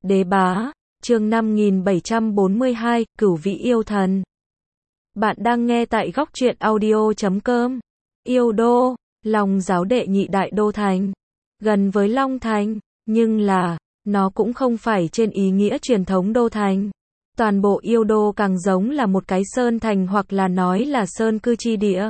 Đế bá, chương 5742, Cửu vị yêu thần. Bạn đang nghe tại góc truyện audio.com. Yêu đô, Long giáo đệ nhị đại đô thành. Gần với Long thành, nhưng là, nó cũng không phải trên ý nghĩa truyền thống đô thành. Toàn bộ yêu đô càng giống là một cái sơn thành hoặc là nói là sơn cư chi địa.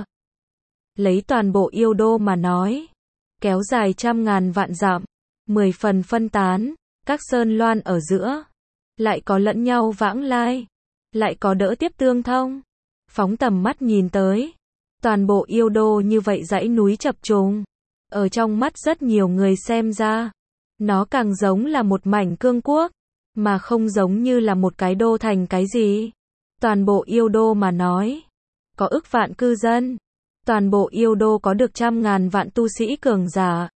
Lấy toàn bộ yêu đô mà nói, kéo dài trăm ngàn vạn dặm, 10 phần phân tán, các sơn loan ở giữa, lại có lẫn nhau vãng lai, lại có đỡ tiếp tương thông. Phóng tầm mắt nhìn tới, toàn bộ yêu đô như vậy dãy núi chập trùng, ở trong mắt rất nhiều người xem ra, nó càng giống là một mảnh cương quốc, mà không giống như là một cái đô thành cái gì. Toàn bộ yêu đô mà nói, có ức vạn cư dân, toàn bộ yêu đô có được trăm ngàn vạn tu sĩ cường giả.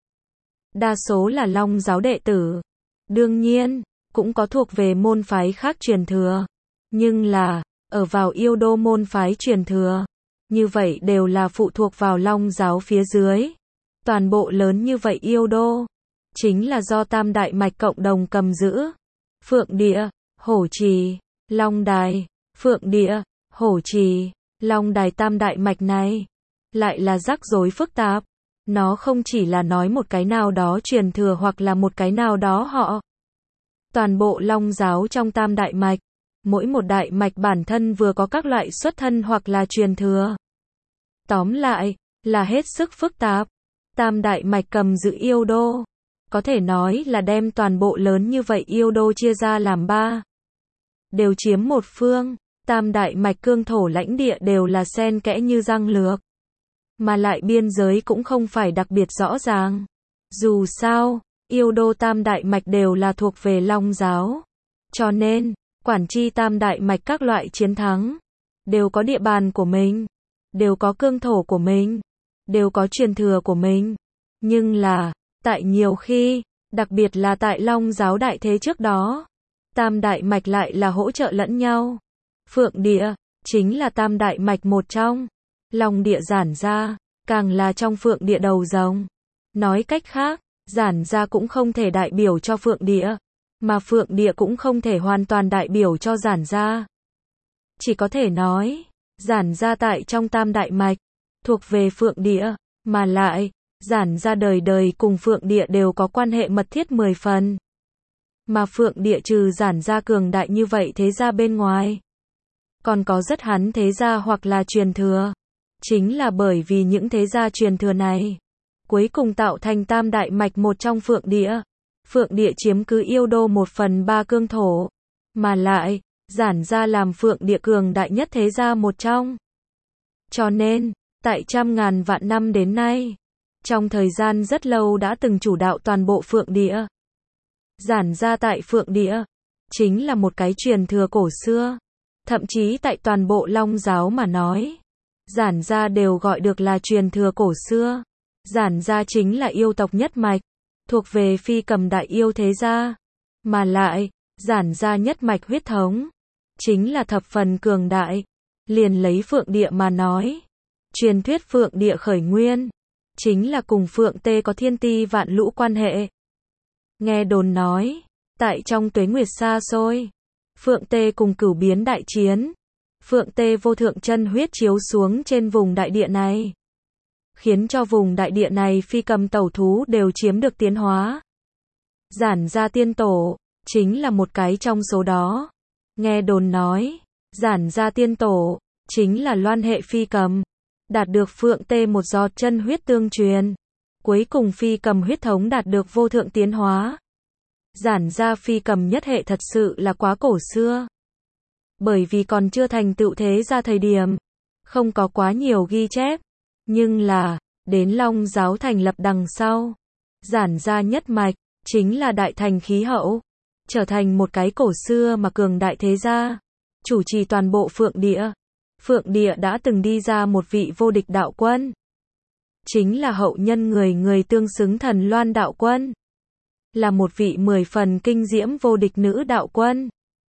Đa số là Long giáo đệ tử. Đương nhiên, cũng có thuộc về môn phái khác truyền thừa. Nhưng là, ở vào yêu đô môn phái truyền thừa, như vậy đều là phụ thuộc vào Long giáo phía dưới. Toàn bộ lớn như vậy yêu đô, chính là do tam đại mạch cộng đồng cầm giữ. Phượng địa, Hổ trì, Long đài, Phượng địa, Hổ trì, Long đài tam đại mạch này, lại là rắc rối phức tạp. Nó không chỉ là nói một cái nào đó truyền thừa hoặc là một cái nào đó họ. Toàn bộ Long giáo trong tam đại mạch, mỗi một đại mạch bản thân vừa có các loại xuất thân hoặc là truyền thừa. Tóm lại, là hết sức phức tạp. Tam đại mạch cầm giữ yêu đô, có thể nói là đem toàn bộ lớn như vậy yêu đô chia ra làm ba. Đều chiếm một phương, tam đại mạch cương thổ lãnh địa đều là xen kẽ như răng lược. Mà lại biên giới cũng không phải đặc biệt rõ ràng. Dù sao, yêu đô tam đại mạch đều là thuộc về Long giáo. Cho nên, quản tri tam đại mạch các loại chiến thắng, đều có địa bàn của mình, đều có cương thổ của mình, đều có truyền thừa của mình. Nhưng là, tại nhiều khi, đặc biệt là tại Long giáo đại thế trước đó, tam đại mạch lại là hỗ trợ lẫn nhau. Phượng địa, chính là tam đại mạch một trong. Long địa giản gia, càng là trong phượng địa đầu rồng. Nói cách khác, giản gia cũng không thể đại biểu cho phượng địa, mà phượng địa cũng không thể hoàn toàn đại biểu cho giản gia. Chỉ có thể nói, giản gia tại trong tam đại mạch, thuộc về phượng địa, mà lại, giản gia đời đời cùng phượng địa đều có quan hệ mật thiết 10 phần. Mà phượng địa trừ giản gia cường đại như vậy thế gia bên ngoài, còn có rất hắn thế gia hoặc là truyền thừa. Chính là bởi vì những thế gia truyền thừa này, cuối cùng tạo thành tam đại mạch một trong phượng địa. Phượng địa chiếm cứ yêu đô 1/3 cương thổ, mà lại, giản gia làm phượng địa cường đại nhất thế gia một trong. Cho nên, tại trăm ngàn vạn năm đến nay, trong thời gian rất lâu đã từng chủ đạo toàn bộ phượng địa. Giản gia tại phượng địa, chính là một cái truyền thừa cổ xưa. Thậm chí tại toàn bộ Long giáo mà nói, giản gia đều gọi được là truyền thừa cổ xưa. Giản gia chính là yêu tộc nhất mạch, thuộc về phi cầm đại yêu thế gia. Mà lại, giản gia nhất mạch huyết thống, chính là thập phần cường đại. Liền lấy phượng địa mà nói, truyền thuyết phượng địa khởi nguyên, chính là cùng phượng tê có thiên ti vạn lũ quan hệ. Nghe đồn nói, tại trong tuế nguyệt xa xôi, phượng tê cùng cửu biến đại chiến, phượng tê vô thượng chân huyết chiếu xuống trên vùng đại địa này, khiến cho vùng đại địa này phi cầm tẩu thú đều chiếm được tiến hóa. Giản gia tiên tổ, chính là một cái trong số đó. Nghe đồn nói, giản gia tiên tổ, chính là loan hệ phi cầm, đạt được phượng tê một giọt chân huyết tương truyền. Cuối cùng phi cầm huyết thống đạt được vô thượng tiến hóa. Giản gia phi cầm nhất hệ thật sự là quá cổ xưa. Bởi vì còn chưa thành tựu thế gia thời điểm, không có quá nhiều ghi chép. Nhưng là, đến Long giáo thành lập đằng sau, giản gia nhất mạch, chính là đại thành khí hậu, trở thành một cái cổ xưa mà cường đại thế gia, chủ trì toàn bộ phượng địa. Phượng địa đã từng đi ra một vị vô địch đạo quân, chính là hậu nhân người tương xứng thần loan đạo quân, là một vị 10 phần kinh diễm vô địch nữ đạo quân,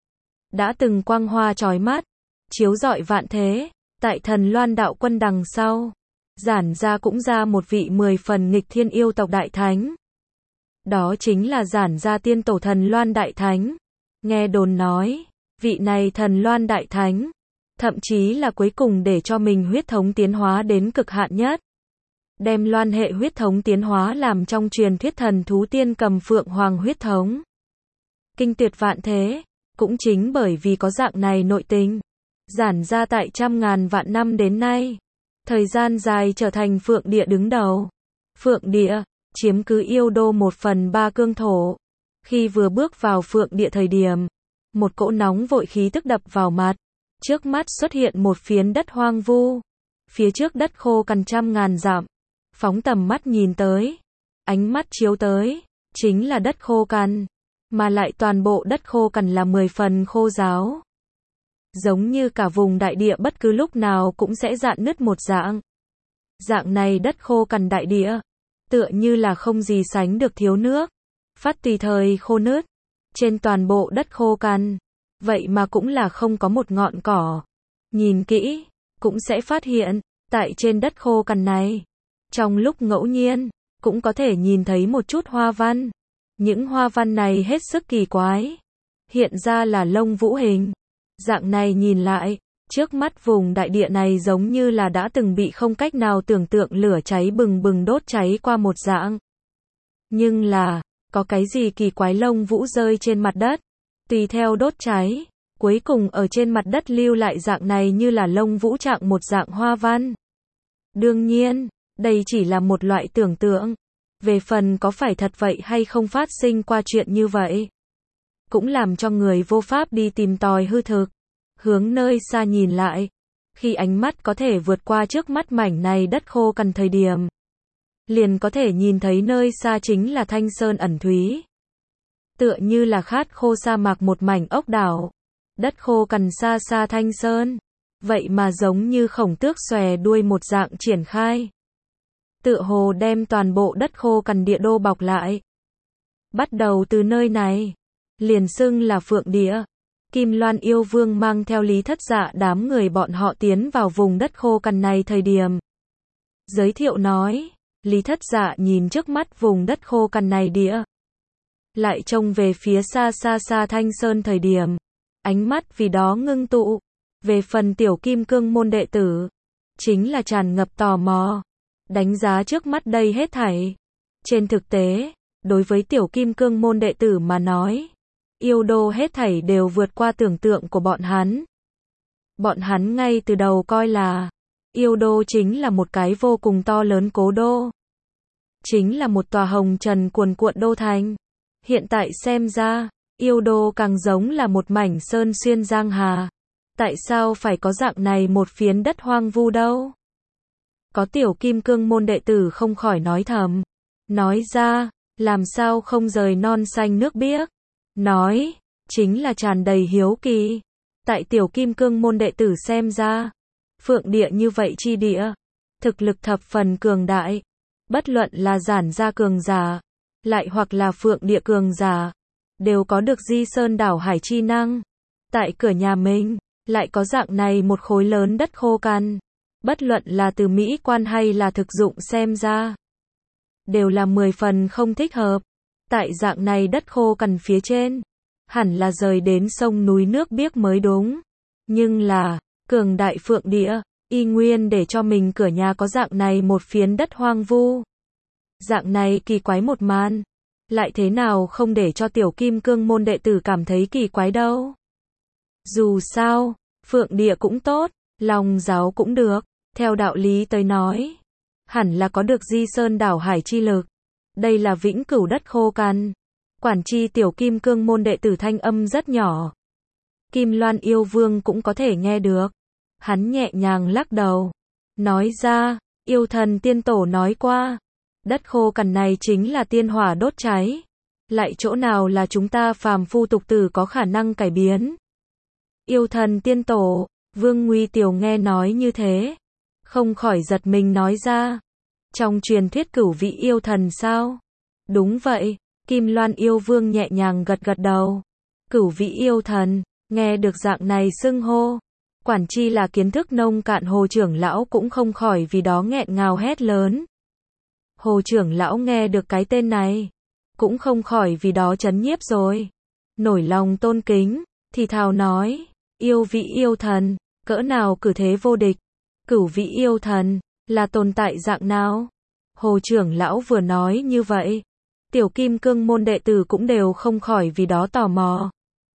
đã từng quang hoa chói mắt, chiếu rọi vạn thế. Tại thần loan đạo quân đằng sau, giản gia cũng ra một vị 10 phần nghịch thiên yêu tộc đại thánh, Đó chính là Giản gia tiên tổ Thần Loan Đại Thánh. Nghe đồn nói, vị này Thần Loan Đại Thánh, thậm chí là cuối cùng để cho mình huyết thống tiến hóa đến cực hạn nhất. Đem Loan hệ huyết thống tiến hóa làm trong truyền thuyết thần thú tiên cầm phượng hoàng huyết thống. Kinh tuyệt vạn thế, cũng chính bởi vì có dạng này nội tình, Giản gia tại trăm ngàn vạn năm đến nay, thời gian dài trở thành Phượng Địa đứng đầu. Phượng Địa, chiếm cứ Yêu Đô 1/3 cương thổ. Khi vừa bước vào Phượng Địa thời điểm, một cỗ nóng vội khí tức đập vào mặt. Trước mắt xuất hiện một phiến đất hoang vu. Phía trước đất khô cằn trăm ngàn dặm. Phóng tầm mắt nhìn tới, ánh mắt chiếu tới, chính là đất khô cằn. Mà lại toàn bộ đất khô cằn là 10 phần khô ráo. Giống như cả vùng đại địa bất cứ lúc nào cũng sẽ rạn nứt một dạng. Dạng này đất khô cằn đại địa, tựa như là không gì sánh được thiếu nước, phát tùy thời khô nứt. Trên toàn bộ đất khô cằn, vậy mà cũng là không có một ngọn cỏ. Nhìn kỹ, cũng sẽ phát hiện, tại trên đất khô cằn này, trong lúc ngẫu nhiên, cũng có thể nhìn thấy một chút hoa văn. Những hoa văn này hết sức kỳ quái, hiện ra là lông vũ hình. Dạng này nhìn lại, trước mắt vùng đại địa này giống như là đã từng bị không cách nào tưởng tượng lửa cháy bừng bừng đốt cháy qua một dạng. Nhưng là, có cái gì kỳ quái lông vũ rơi trên mặt đất, tùy theo đốt cháy, cuối cùng ở trên mặt đất lưu lại dạng này như là lông vũ trạng một dạng hoa văn. Đương nhiên, đây chỉ là một loại tưởng tượng. Về phần có phải thật vậy hay không phát sinh qua chuyện như vậy, cũng làm cho người vô pháp đi tìm tòi hư thực. Hướng nơi xa nhìn lại, khi ánh mắt có thể vượt qua trước mắt mảnh này đất khô cằn thời điểm, liền có thể nhìn thấy nơi xa chính là Thanh Sơn ẩn thúy. Tựa như là khát khô sa mạc một mảnh ốc đảo, đất khô cằn xa xa Thanh Sơn, vậy mà giống như khổng tước xòe đuôi một dạng triển khai. Tựa hồ đem toàn bộ đất khô cằn địa đô bọc lại. Bắt đầu từ nơi này, liền xưng là Phượng Địa. Kim Loan yêu vương mang theo Lý Thất Dạ đám người bọn họ tiến vào vùng đất khô cằn này thời điểm. Giới thiệu nói, Lý Thất Dạ nhìn trước mắt vùng đất khô cằn này địa. Lại trông về phía xa xa xa Thanh Sơn thời điểm. Ánh mắt vì đó ngưng tụ. Về phần tiểu kim cương môn đệ tử, chính là tràn ngập tò mò. Đánh giá trước mắt đây hết thảy. Trên thực tế, đối với tiểu kim cương môn đệ tử mà nói, Yêu Đô hết thảy đều vượt qua tưởng tượng của bọn hắn. Bọn hắn ngay từ đầu coi là Yêu Đô chính là một cái vô cùng to lớn cố đô. Chính là một tòa hồng trần cuồn cuộn đô thành. Hiện tại xem ra, Yêu Đô càng giống là một mảnh sơn xuyên giang hà. Tại sao phải có dạng này một phiến đất hoang vu đâu? Có tiểu kim cương môn đệ tử không khỏi nói thầm. Nói ra, làm sao không rời non xanh nước biếc. Nói, chính là tràn đầy hiếu kỳ. Tại tiểu kim cương môn đệ tử xem ra, Phượng Địa như vậy chi địa, thực lực thập phần cường đại. Bất luận là Giản gia cường giả, lại hoặc là Phượng Địa cường giả, đều có được di sơn đảo hải chi năng. Tại cửa nhà mình, lại có dạng này một khối lớn đất khô cằn. Bất luận là từ mỹ quan hay là thực dụng xem ra, đều là 10 phần không thích hợp. Tại dạng này đất khô cằn phía trên, hẳn là rời đến sông núi nước biếc mới đúng. Nhưng là, cường đại Phượng Địa, y nguyên để cho mình cửa nhà có dạng này một phiến đất hoang vu. Dạng này kỳ quái một màn, lại thế nào không để cho tiểu kim cương môn đệ tử cảm thấy kỳ quái đâu. Dù sao, Phượng Địa cũng tốt, Long giáo cũng được, theo đạo lý tới nói, hẳn là có được di sơn đảo hải chi lực. Đây là vĩnh cửu đất khô cằn. Quản chi tiểu kim cương môn đệ tử thanh âm rất nhỏ. Kim Loan yêu vương cũng có thể nghe được. Hắn nhẹ nhàng lắc đầu. Nói ra, yêu thần tiên tổ nói qua. Đất khô cằn này chính là tiên hỏa đốt cháy. Lại chỗ nào là chúng ta phàm phu tục tử có khả năng cải biến. Yêu thần tiên tổ, Vương Nguy Tiểu nghe nói như thế. Không khỏi giật mình nói ra. Trong truyền thuyết cửu vị yêu thần sao? Đúng vậy, Kim Loan yêu vương nhẹ nhàng gật gật đầu. Cửu vị yêu thần, nghe được dạng này xưng hô. Quản chi là kiến thức nông cạn Hồ trưởng lão cũng không khỏi vì đó nghẹn ngào hét lớn. Hồ trưởng lão nghe được cái tên này, cũng không khỏi vì đó chấn nhiếp rồi. Nổi lòng tôn kính, thì thào nói, yêu vị yêu thần, cỡ nào cử thế vô địch, cửu vị yêu thần, là tồn tại dạng nào? Hồ trưởng lão vừa nói như vậy, tiểu kim cương môn đệ tử cũng đều không khỏi vì đó tò mò.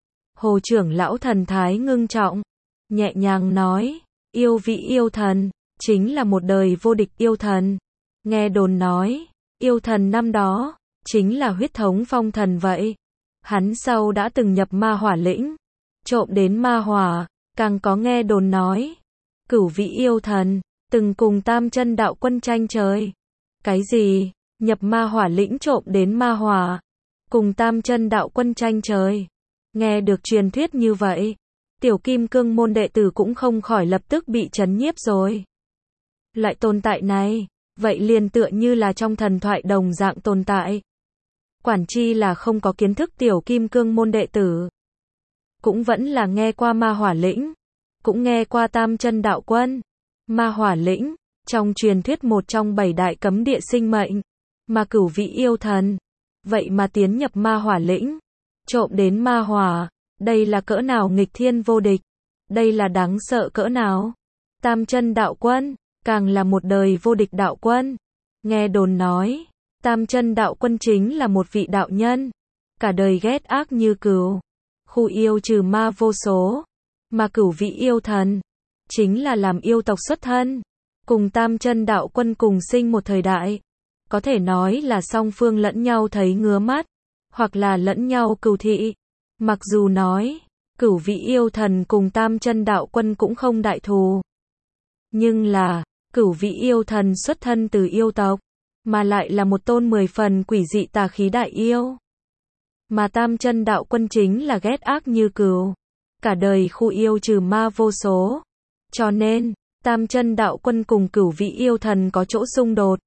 Hồ trưởng lão thần thái ngưng trọng, nhẹ nhàng nói, yêu vị yêu thần, chính là một đời vô địch yêu thần. Nghe đồn nói, yêu thần năm đó, chính là huyết thống phong thần vậy. Hắn sau đã từng nhập ma hỏa lĩnh, trộm đến ma hỏa, càng có nghe đồn nói, cửu vị yêu thần, từng cùng tam chân đạo quân tranh trời. Cái gì? Nhập ma hỏa lĩnh trộm đến ma hỏa, cùng tam chân đạo quân tranh trời. Nghe được truyền thuyết như vậy, tiểu kim cương môn đệ tử cũng không khỏi lập tức bị chấn nhiếp rồi. Loại tồn tại này, vậy liền tựa như là trong thần thoại đồng dạng tồn tại. Quản chi là không có kiến thức tiểu kim cương môn đệ tử. Cũng vẫn là nghe qua ma hỏa lĩnh, cũng nghe qua tam chân đạo quân. Ma hỏa lĩnh, trong truyền thuyết một trong 7 đại cấm địa sinh mệnh, mà cửu vị yêu thần. Vậy mà tiến nhập ma hỏa lĩnh, trộm đến ma hỏa, đây là cỡ nào nghịch thiên vô địch, đây là đáng sợ cỡ nào. Tam chân đạo quân, càng là một đời vô địch đạo quân. Nghe đồn nói, tam chân đạo quân chính là một vị đạo nhân, cả đời ghét ác như cừu, khu yêu trừ ma vô số, mà cửu vị yêu thần, chính là làm yêu tộc xuất thân, cùng tam chân đạo quân cùng sinh một thời đại, có thể nói là song phương lẫn nhau thấy ngứa mắt, hoặc là lẫn nhau cừu thị. Mặc dù nói, cửu vị yêu thần cùng tam chân đạo quân cũng không đại thù, nhưng là, cửu vị yêu thần xuất thân từ yêu tộc, mà lại là một tôn 10 phần quỷ dị tà khí đại yêu. Mà tam chân đạo quân chính là ghét ác như cừu, cả đời khu yêu trừ ma vô số. Cho nên, tam chân đạo quân cùng cửu vị yêu thần có chỗ xung đột.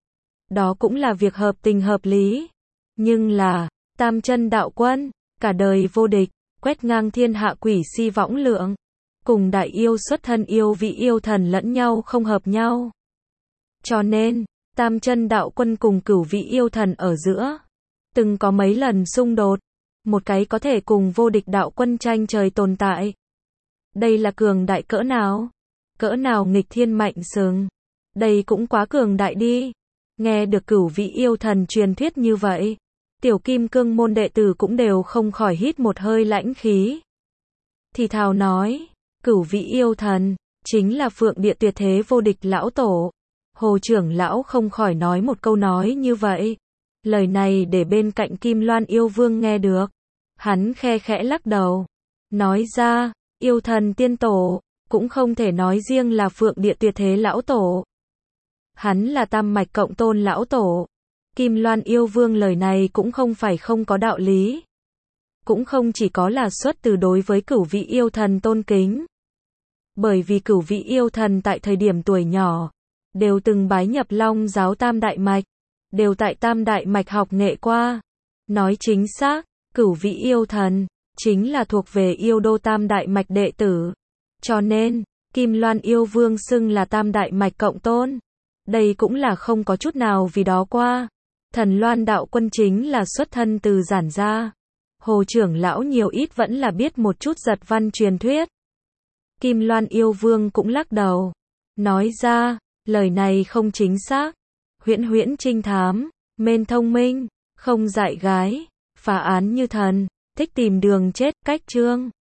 Đó cũng là việc hợp tình hợp lý. Nhưng là, tam chân đạo quân, cả đời vô địch, quét ngang thiên hạ quỷ si võng lượng, cùng đại yêu xuất thân yêu vị yêu thần lẫn nhau không hợp nhau. Cho nên, tam chân đạo quân cùng cửu vị yêu thần ở giữa, từng có mấy lần xung đột, một cái có thể cùng vô địch đạo quân tranh trời tồn tại. Đây là cường đại cỡ nào nghịch thiên mạnh sừng, đây cũng quá cường đại đi. Nghe được cửu vị yêu thần truyền thuyết như vậy, tiểu kim cương môn đệ tử cũng đều không khỏi hít một hơi lãnh khí. Thì thào nói, cửu vị yêu thần, chính là phượng địa tuyệt thế vô địch lão tổ. Hồ trưởng lão không khỏi nói một câu nói như vậy. Lời này để bên cạnh Kim Loan yêu vương nghe được. Hắn khe khẽ lắc đầu. Nói ra, yêu thần tiên tổ, cũng không thể nói riêng là phượng địa tuyệt thế lão tổ. Hắn là tam mạch cộng tôn lão tổ. Kim Loan yêu vương lời này cũng không phải không có đạo lý. Cũng không chỉ có là xuất từ đối với cửu vị yêu thần tôn kính. Bởi vì cửu vị yêu thần tại thời điểm tuổi nhỏ, đều từng bái nhập Long giáo tam đại mạch, đều tại tam đại mạch học nghệ qua. Nói chính xác, cửu vị yêu thần, chính là thuộc về yêu đô tam đại mạch đệ tử. Cho nên, Kim Loan yêu vương xưng là tam đại mạch cộng tôn. Đây cũng là không có chút nào vì đó qua. Thần Loan đạo quân chính là xuất thân từ giản gia. Hồ trưởng lão nhiều ít vẫn là biết một chút giật văn truyền thuyết. Kim Loan yêu vương cũng lắc đầu. Nói ra, lời này không chính xác. Huyễn huyễn trinh thám, mên thông minh, không dại gái, phá án như thần, thích tìm đường chết, cách chương.